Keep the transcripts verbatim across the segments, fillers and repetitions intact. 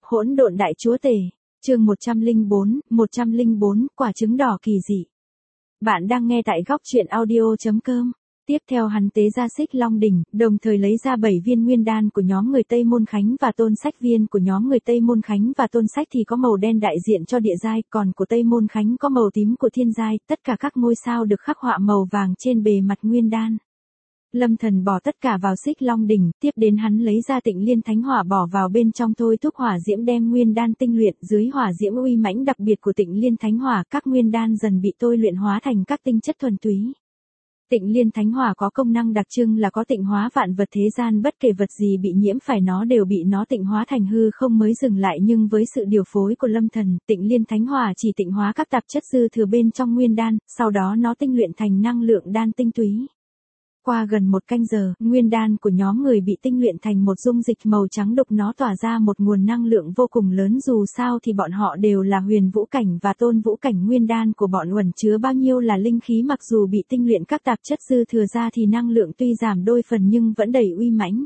Hỗn độn đại chúa tể, chương một trăm lẻ bốn, một trăm lẻ bốn, quả trứng đỏ kỳ dị. Bạn đang nghe tại góc truyện audio chấm com. Tiếp theo hắn tế ra xích long đỉnh, đồng thời lấy ra bảy viên nguyên đan của nhóm người Tây Môn Khánh và tôn sách viên của nhóm người Tây Môn Khánh và tôn sách thì có màu đen đại diện cho địa giai, còn của Tây Môn Khánh có màu tím của thiên giai, tất cả các ngôi sao được khắc họa màu vàng trên bề mặt nguyên đan. Lâm Thần bỏ tất cả vào xích long đỉnh, tiếp đến hắn lấy ra Tịnh Liên Thánh Hỏa bỏ vào bên trong thôi thúc hỏa diễm đem nguyên đan tinh luyện, dưới hỏa diễm uy mãnh đặc biệt của Tịnh Liên Thánh Hỏa, các nguyên đan dần bị tôi luyện hóa thành các tinh chất thuần túy. Tịnh Liên Thánh Hỏa có công năng đặc trưng là có tịnh hóa vạn vật thế gian, bất kể vật gì bị nhiễm phải nó đều bị nó tịnh hóa thành hư không mới dừng lại, nhưng với sự điều phối của Lâm Thần, Tịnh Liên Thánh Hỏa chỉ tịnh hóa các tạp chất dư thừa bên trong nguyên đan, sau đó nó tinh luyện thành năng lượng đan tinh túy. Qua gần một canh giờ, nguyên đan của nhóm người bị tinh luyện thành một dung dịch màu trắng đục, nó tỏa ra một nguồn năng lượng vô cùng lớn, dù sao thì bọn họ đều là huyền vũ cảnh và tôn vũ cảnh, nguyên đan của bọn ẩn chứa bao nhiêu là linh khí, mặc dù bị tinh luyện các tạp chất dư thừa ra thì năng lượng tuy giảm đôi phần nhưng vẫn đầy uy mãnh.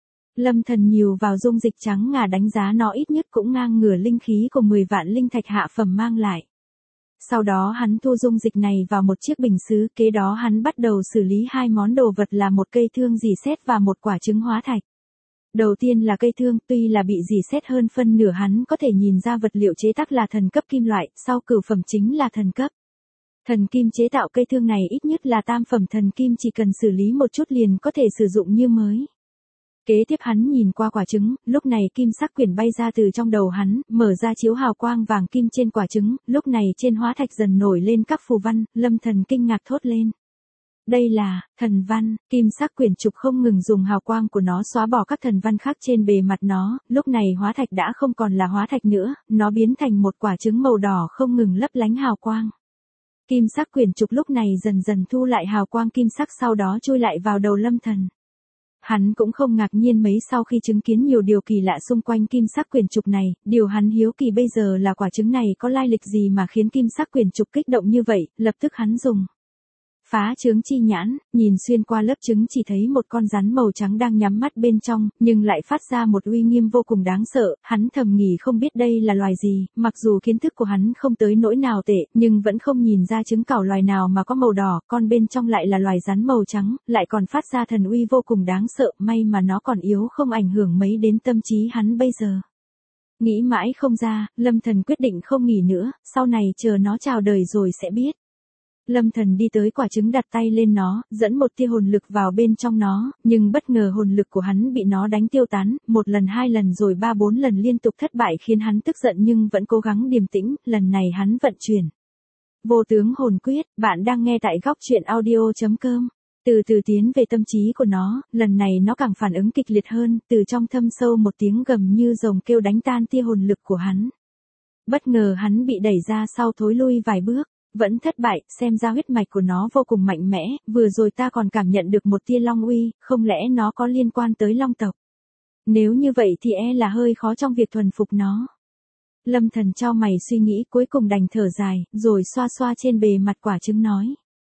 Lâm Thần nhiều vào dung dịch trắng ngà, đánh giá nó ít nhất cũng ngang ngửa linh khí của mười vạn linh thạch hạ phẩm mang lại. Sau đó hắn thu dung dịch này vào một chiếc bình sứ, kế đó hắn bắt đầu xử lý hai món đồ vật là một cây thương rỉ sét và một quả trứng hóa thạch. Đầu tiên là cây thương, tuy là bị rỉ sét hơn phân nửa hắn có thể nhìn ra vật liệu chế tác là thần cấp kim loại, sau cửu phẩm chính là thần cấp. Thần kim chế tạo cây thương này ít nhất là tam phẩm thần kim, chỉ cần xử lý một chút liền có thể sử dụng như mới. Kế tiếp hắn nhìn qua quả trứng, lúc này kim sắc quyển bay ra từ trong đầu hắn, mở ra chiếu hào quang vàng kim trên quả trứng, lúc này trên hóa thạch dần nổi lên các phù văn, Lâm Thần kinh ngạc thốt lên. Đây là thần văn, kim sắc quyển trục không ngừng dùng hào quang của nó xóa bỏ các thần văn khác trên bề mặt nó, lúc này hóa thạch đã không còn là hóa thạch nữa, nó biến thành một quả trứng màu đỏ không ngừng lấp lánh hào quang. Kim sắc quyển trục lúc này dần dần thu lại hào quang kim sắc, sau đó chui lại vào đầu Lâm Thần. Hắn cũng không ngạc nhiên mấy sau khi chứng kiến nhiều điều kỳ lạ xung quanh kim sắc quyển trục này, điều hắn hiếu kỳ bây giờ là quả trứng này có lai lịch gì mà khiến kim sắc quyển trục kích động như vậy, lập tức hắn dùng phá trứng chi nhãn, nhìn xuyên qua lớp trứng chỉ thấy một con rắn màu trắng đang nhắm mắt bên trong, nhưng lại phát ra một uy nghiêm vô cùng đáng sợ, hắn thầm nghĩ không biết đây là loài gì, mặc dù kiến thức của hắn không tới nỗi nào tệ, nhưng vẫn không nhìn ra trứng cảo loài nào mà có màu đỏ, con bên trong lại là loài rắn màu trắng, lại còn phát ra thần uy vô cùng đáng sợ, may mà nó còn yếu không ảnh hưởng mấy đến tâm trí hắn bây giờ. Nghĩ mãi không ra, Lâm Thần quyết định không nghỉ nữa, sau này chờ nó chào đời rồi sẽ biết. Lâm Thần đi tới quả trứng, đặt tay lên nó, dẫn một tia hồn lực vào bên trong nó, nhưng bất ngờ hồn lực của hắn bị nó đánh tiêu tán, một lần hai lần rồi ba bốn lần liên tục thất bại khiến hắn tức giận nhưng vẫn cố gắng điềm tĩnh, lần này hắn vận chuyển vô tướng hồn quyết. Bạn đang nghe tại góc truyện audio chấm com. Từ từ tiến về tâm trí của nó, lần này nó càng phản ứng kịch liệt hơn, từ trong thâm sâu một tiếng gầm như rồng kêu đánh tan tia hồn lực của hắn. Bất ngờ hắn bị đẩy ra sau, thối lui vài bước. Vẫn thất bại, xem ra huyết mạch của nó vô cùng mạnh mẽ, vừa rồi ta còn cảm nhận được một tia long uy, không lẽ nó có liên quan tới long tộc? Nếu như vậy thì e là hơi khó trong việc thuần phục nó. Lâm Thần chau mày suy nghĩ, cuối cùng đành thở dài, rồi xoa xoa trên bề mặt quả trứng nói.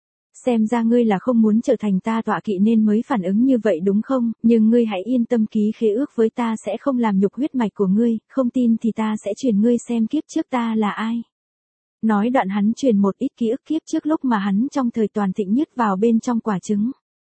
Xem ra ngươi là không muốn trở thành ta tọa kỵ nên mới phản ứng như vậy đúng không, nhưng ngươi hãy yên tâm, ký khế ước với ta sẽ không làm nhục huyết mạch của ngươi, không tin thì ta sẽ truyền ngươi xem kiếp trước ta là ai. Nói đoạn hắn truyền một ít ký ức kiếp trước lúc mà hắn trong thời toàn thịnh nhất vào bên trong quả trứng.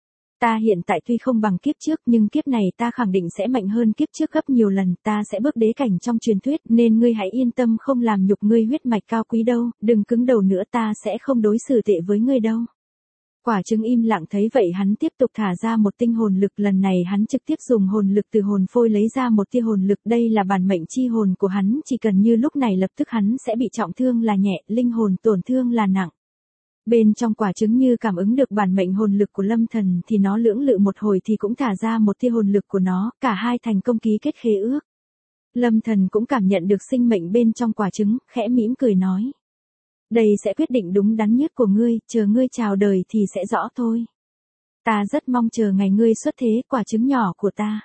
Ta hiện tại tuy không bằng kiếp trước nhưng kiếp này ta khẳng định sẽ mạnh hơn kiếp trước gấp nhiều lần, ta sẽ bước đế cảnh trong truyền thuyết nên ngươi hãy yên tâm, không làm nhục ngươi huyết mạch cao quý đâu, đừng cứng đầu nữa, ta sẽ không đối xử tệ với ngươi đâu. Quả trứng im lặng, thấy vậy hắn tiếp tục thả ra một tinh hồn lực, lần này hắn trực tiếp dùng hồn lực từ hồn phôi lấy ra một tia hồn lực, đây là bản mệnh chi hồn của hắn, chỉ cần như lúc này lập tức hắn sẽ bị trọng thương là nhẹ, linh hồn tổn thương là nặng. Bên trong quả trứng như cảm ứng được bản mệnh hồn lực của Lâm Thần thì nó lưỡng lự một hồi thì cũng thả ra một tia hồn lực của nó, cả hai thành công ký kết khế ước. Lâm Thần cũng cảm nhận được sinh mệnh bên trong quả trứng, khẽ mỉm cười nói. Đây sẽ quyết định đúng đắn nhất của ngươi, chờ ngươi chào đời thì sẽ rõ thôi. Ta rất mong chờ ngày ngươi xuất thế, quả trứng nhỏ của ta.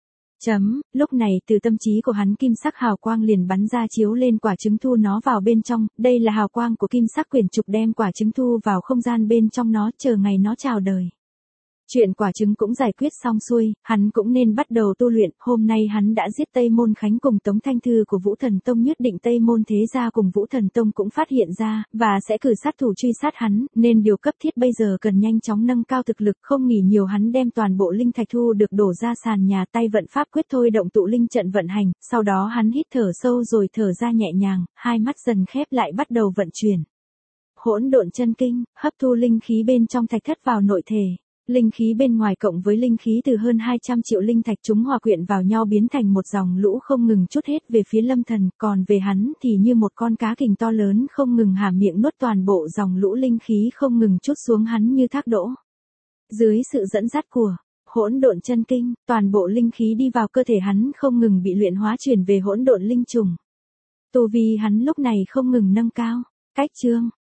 Chấm, lúc này từ tâm trí của hắn kim sắc hào quang liền bắn ra chiếu lên quả trứng, thu nó vào bên trong, đây là hào quang của kim sắc quyển trục đem quả trứng thu vào không gian bên trong nó, chờ ngày nó chào đời. Chuyện quả trứng cũng giải quyết xong xuôi, hắn cũng nên bắt đầu tu luyện, hôm nay hắn đã giết Tây Môn Khánh cùng Tống Thanh Thư của Vũ Thần Tông, nhất định Tây Môn Thế Gia cùng Vũ Thần Tông cũng phát hiện ra, và sẽ cử sát thủ truy sát hắn, nên điều cấp thiết bây giờ cần nhanh chóng nâng cao thực lực, không nghỉ nhiều. Hắn đem toàn bộ linh thạch thu được đổ ra sàn nhà, tay vận pháp quyết thôi động tụ linh trận vận hành, sau đó hắn hít thở sâu rồi thở ra nhẹ nhàng, hai mắt dần khép lại bắt đầu vận chuyển. Hỗn độn chân kinh, hấp thu linh khí bên trong thạch thất vào nội thể. Linh khí bên ngoài cộng với linh khí từ hơn hai trăm triệu linh thạch chúng hòa quyện vào nhau biến thành một dòng lũ không ngừng trút hết về phía Lâm Thần, còn về hắn thì như một con cá kình to lớn không ngừng há miệng nuốt toàn bộ dòng lũ linh khí không ngừng trút xuống hắn như thác đỗ. Dưới sự dẫn dắt của hỗn độn chân kinh, toàn bộ linh khí đi vào cơ thể hắn không ngừng bị luyện hóa chuyển về hỗn độn linh trùng. Tu vi hắn lúc này không ngừng nâng cao. Cách chương